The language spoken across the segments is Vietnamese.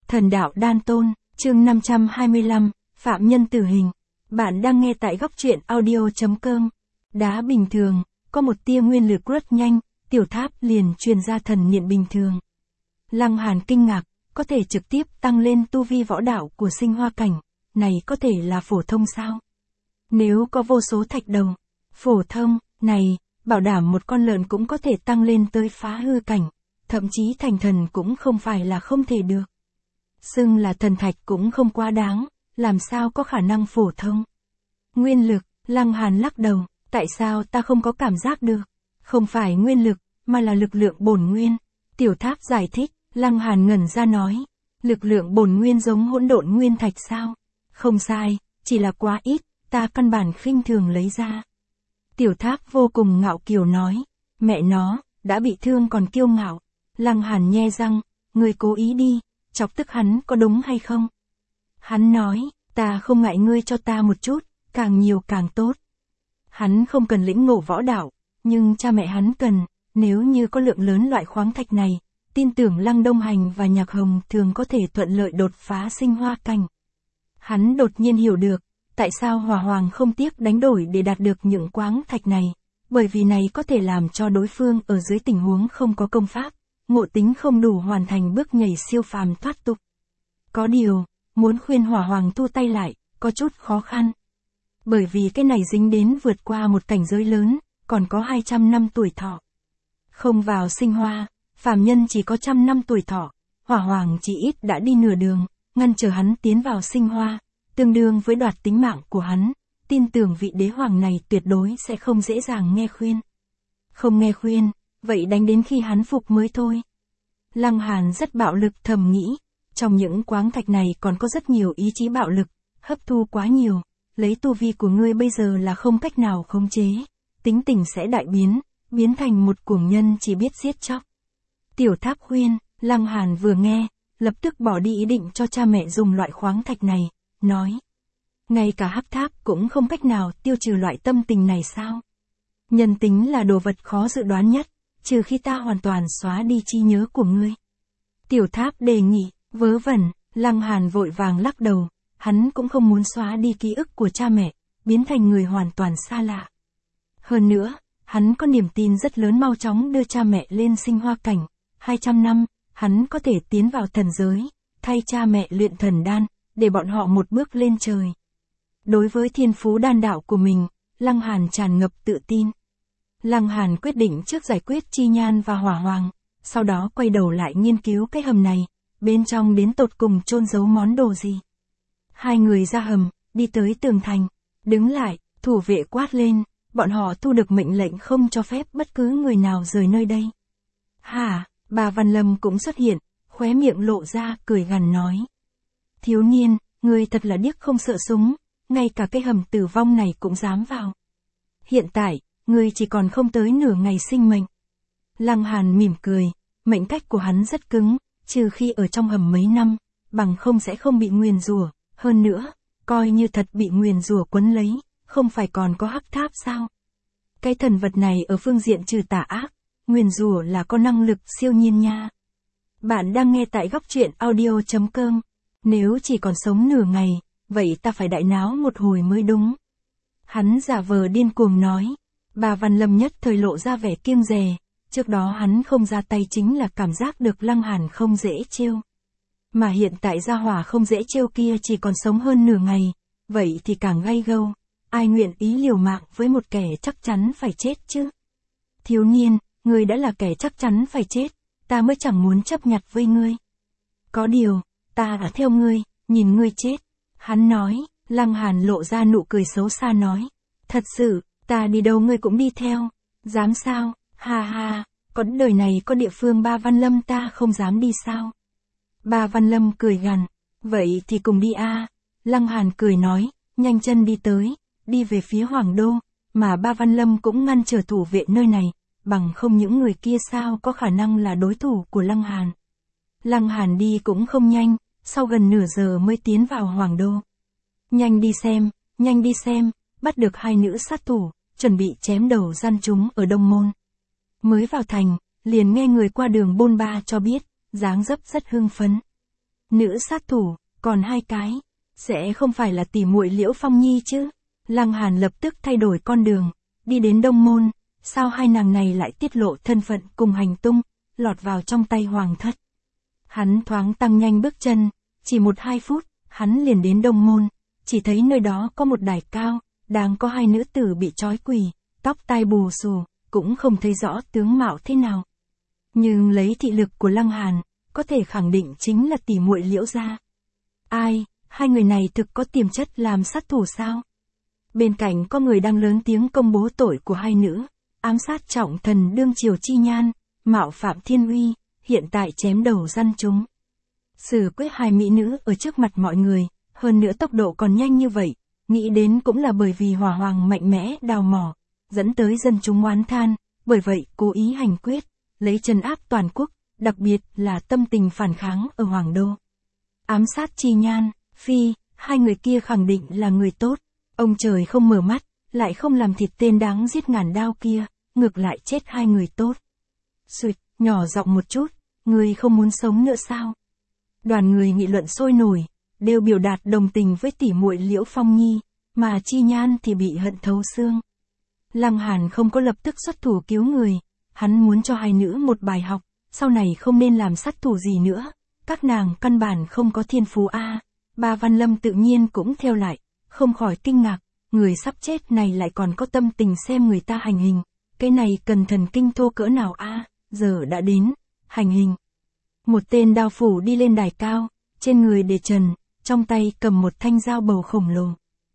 Thần đạo đan tôn, chương 525, phạm nhân tử hình. Bạn đang nghe tại góc truyện audio.com. Đá bình thường, có một tia nguyên lực rất nhanh, tiểu tháp liền truyền ra thần niệm bình thường. Lăng Hàn kinh ngạc, có thể trực tiếp tăng lên tu vi võ đạo của sinh hoa cảnh, này có thể là phổ thông sao? Nếu có vô số thạch đầu, phổ thông, này, bảo đảm một con lợn cũng có thể tăng lên tới phá hư cảnh, thậm chí thành thần cũng không phải là không thể được. Xưng là thần thạch cũng không quá đáng, làm sao có khả năng phổ thông. Nguyên lực, Lăng Hàn lắc đầu, tại sao ta không có cảm giác được? Không phải nguyên lực, mà là lực lượng bổn nguyên. Tiểu tháp giải thích, Lăng Hàn ngẩn ra nói, lực lượng bổn nguyên giống hỗn độn nguyên thạch sao? Không sai, chỉ là quá ít, ta căn bản khinh thường lấy ra. Tiểu tháp vô cùng ngạo kiều nói, mẹ nó, đã bị thương còn kiêu ngạo. Lăng Hàn nhe răng, ngươi cố ý đi, chọc tức hắn có đúng hay không? Hắn nói, ta không ngại ngươi cho ta một chút, càng nhiều càng tốt. Hắn không cần lĩnh ngộ võ đạo, nhưng cha mẹ hắn cần, nếu như có lượng lớn loại khoáng thạch này, tin tưởng Lăng Đông Hành và Nhạc Hồng thường có thể thuận lợi đột phá sinh hoa cảnh. Hắn đột nhiên hiểu được, tại sao Hỏa Hoàng không tiếc đánh đổi để đạt được những khoáng thạch này, bởi vì này có thể làm cho đối phương ở dưới tình huống không có công pháp, ngộ tính không đủ hoàn thành bước nhảy siêu phàm thoát tục. Có điều, muốn khuyên Hỏa Hoàng thu tay lại, có chút khó khăn. Bởi vì cái này dính đến vượt qua một cảnh giới lớn, còn có 200 năm tuổi thọ. Không vào sinh hoa, phàm nhân chỉ có 100 năm tuổi thọ, Hỏa Hoàng chỉ ít đã đi nửa đường, ngăn trở hắn tiến vào sinh hoa, tương đương với đoạt tính mạng của hắn, tin tưởng vị đế hoàng này tuyệt đối sẽ không dễ dàng nghe khuyên. Không nghe khuyên, vậy đánh đến khi hắn phục mới thôi. Lăng Hàn rất bạo lực thầm nghĩ, trong những khoáng thạch này còn có rất nhiều ý chí bạo lực, hấp thu quá nhiều, lấy tu vi của ngươi bây giờ là không cách nào khống chế, tính tình sẽ đại biến thành một cuồng nhân chỉ biết giết chóc. Tiểu tháp khuyên, Lăng Hàn vừa nghe, lập tức bỏ đi ý định cho cha mẹ dùng loại khoáng thạch này, nói. Ngay cả hắc tháp cũng không cách nào tiêu trừ loại tâm tình này sao? Nhân tính là đồ vật khó dự đoán nhất, trừ khi ta hoàn toàn xóa đi trí nhớ của ngươi. Tiểu tháp đề nghị, vớ vẩn, Lăng Hàn vội vàng lắc đầu, hắn cũng không muốn xóa đi ký ức của cha mẹ, biến thành người hoàn toàn xa lạ. Hơn nữa, hắn có niềm tin rất lớn mau chóng đưa cha mẹ lên sinh hoa cảnh, 200 năm, hắn có thể tiến vào thần giới, thay cha mẹ luyện thần đan, để bọn họ một bước lên trời. Đối với thiên phú đan đạo của mình, Lăng Hàn tràn ngập tự tin. Lăng Hàn quyết định trước giải quyết Chi Nhan và Hỏa Hoàng, sau đó quay đầu lại nghiên cứu cái hầm này, bên trong đến tột cùng chôn giấu món đồ gì. Hai người ra hầm, đi tới tường thành, đứng lại, thủ vệ quát lên, bọn họ thu được mệnh lệnh không cho phép bất cứ người nào rời nơi đây. Hả, bà Văn Lâm cũng xuất hiện, khóe miệng lộ ra cười gằn nói. Thiếu niên, ngươi thật là điếc không sợ súng, ngay cả cái hầm tử vong này cũng dám vào. Hiện tại, ngươi chỉ còn không tới nửa ngày sinh mệnh. Lăng Hàn mỉm cười, mệnh cách của hắn rất cứng, trừ khi ở trong hầm mấy năm, bằng không sẽ không bị nguyền rủa. Hơn nữa, coi như thật bị nguyền rủa quấn lấy, không phải còn có hắc tháp sao? Cái thần vật này ở phương diện trừ tà ác, nguyền rủa là có năng lực siêu nhiên nha. Bạn đang nghe tại góc truyện audio.com. Nếu chỉ còn sống nửa ngày, vậy ta phải đại náo một hồi mới đúng. Hắn giả vờ điên cuồng nói. Bà Văn Lâm nhất thời lộ ra vẻ kiêng dè, trước đó hắn không ra tay chính là cảm giác được Lăng Hàn không dễ trêu. Mà hiện tại gia hỏa không dễ trêu kia chỉ còn sống hơn nửa ngày, vậy thì càng gay gâu, ai nguyện ý liều mạng với một kẻ chắc chắn phải chết chứ? Thiếu niên, ngươi đã là kẻ chắc chắn phải chết, ta mới chẳng muốn chấp nhặt với ngươi. Có điều, ta đã theo ngươi, nhìn ngươi chết. Hắn nói, Lăng Hàn lộ ra nụ cười xấu xa nói, thật sự, ta đi đâu ngươi cũng đi theo, dám sao, ha ha, có đời này có địa phương ba Văn Lâm ta không dám đi sao? Ba Văn Lâm cười gằn, vậy thì cùng đi a. Lăng Hàn cười nói, nhanh chân đi tới, đi về phía Hoàng Đô, mà ba Văn Lâm cũng ngăn trở thủ vệ nơi này, bằng không những người kia sao có khả năng là đối thủ của Lăng Hàn. Lăng Hàn đi cũng không nhanh, sau gần nửa giờ mới tiến vào Hoàng Đô. Nhanh đi xem, bắt được hai nữ sát thủ, chuẩn bị chém đầu gian chúng ở Đông Môn. Mới vào thành, liền nghe người qua đường bôn ba cho biết, dáng dấp rất hưng phấn. Nữ sát thủ, còn 2 cái. Sẽ không phải là tỉ muội Liễu Phong Nhi chứ? Lăng Hàn lập tức thay đổi con đường, đi đến Đông Môn. Sao hai nàng này lại tiết lộ thân phận cùng hành tung, lọt vào trong tay hoàng thất? Hắn thoáng tăng nhanh bước chân, chỉ 1-2 phút, hắn liền đến Đông Môn, chỉ thấy nơi đó có một đài cao, đang có 2 nữ tử bị trói quỳ, tóc tai bù xù, cũng không thấy rõ tướng mạo thế nào. Nhưng lấy thị lực của Lăng Hàn, có thể khẳng định chính là tỉ muội Liễu gia. Ai, hai người này thực có tiềm chất làm sát thủ sao? Bên cạnh có người đang lớn tiếng công bố tội của hai nữ, ám sát trọng thần đương triều Chi Nhan, mạo phạm thiên uy, hiện tại chém đầu dân chúng. Xử quyết 2 mỹ nữ ở trước mặt mọi người, hơn nữa tốc độ còn nhanh như vậy, nghĩ đến cũng là bởi vì hỏa hoàng mạnh mẽ đào mỏ, dẫn tới dân chúng oán than, bởi vậy cố ý hành quyết, lấy trấn áp toàn quốc, đặc biệt là tâm tình phản kháng ở Hoàng Đô. Ám sát Chi Nhan, Phi, 2 người kia khẳng định là người tốt, ông trời không mở mắt, lại không làm thịt tên đáng giết ngàn đao kia, ngược lại chết 2 người tốt. Xuyệt, nhỏ giọng một chút, người không muốn sống nữa sao? Đoàn người nghị luận sôi nổi, đều biểu đạt đồng tình với tỉ muội Liễu Phong Nhi, mà Chi Nhan thì bị hận thấu xương. Lăng Hàn không có lập tức xuất thủ cứu người, hắn muốn cho 2 nữ một bài học, sau này không nên làm sát thủ gì nữa, các nàng căn bản không có thiên phú a. Ba Văn Lâm tự nhiên cũng theo lại, không khỏi kinh ngạc, người sắp chết này lại còn có tâm tình xem người ta hành hình, cái này cần thần kinh thô cỡ nào a? Giờ đã đến, hành hình. Một tên đao phủ đi lên đài cao, trên người để trần, trong tay cầm một thanh dao bầu khổng lồ.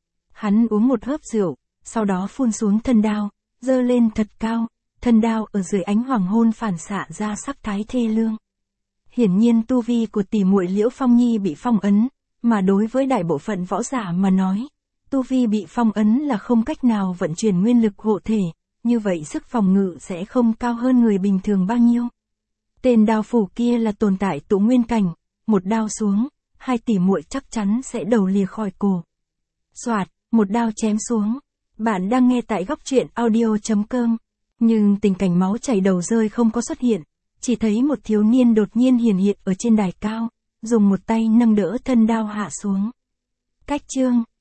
Hắn uống một hớp rượu, sau đó phun xuống thân đao, giơ lên thật cao, thân đao ở dưới ánh hoàng hôn phản xạ ra sắc thái thê lương. Hiển nhiên tu vi của tỷ muội Liễu Phong Nhi bị phong ấn, mà đối với đại bộ phận võ giả mà nói, tu vi bị phong ấn là không cách nào vận chuyển nguyên lực hộ thể, như vậy sức phòng ngự sẽ không cao hơn người bình thường bao nhiêu. Tên đao phủ kia là tồn tại tụ nguyên cảnh, một đao xuống, 2 tỷ muội chắc chắn sẽ đầu lìa khỏi cổ. Soạt, một đao chém xuống. Bạn đang nghe tại góc truyện audio.com. Nhưng tình cảnh máu chảy đầu rơi không có xuất hiện, chỉ thấy một thiếu niên đột nhiên hiện ở trên đài cao, dùng một tay nâng đỡ thân đao hạ xuống. Cách chương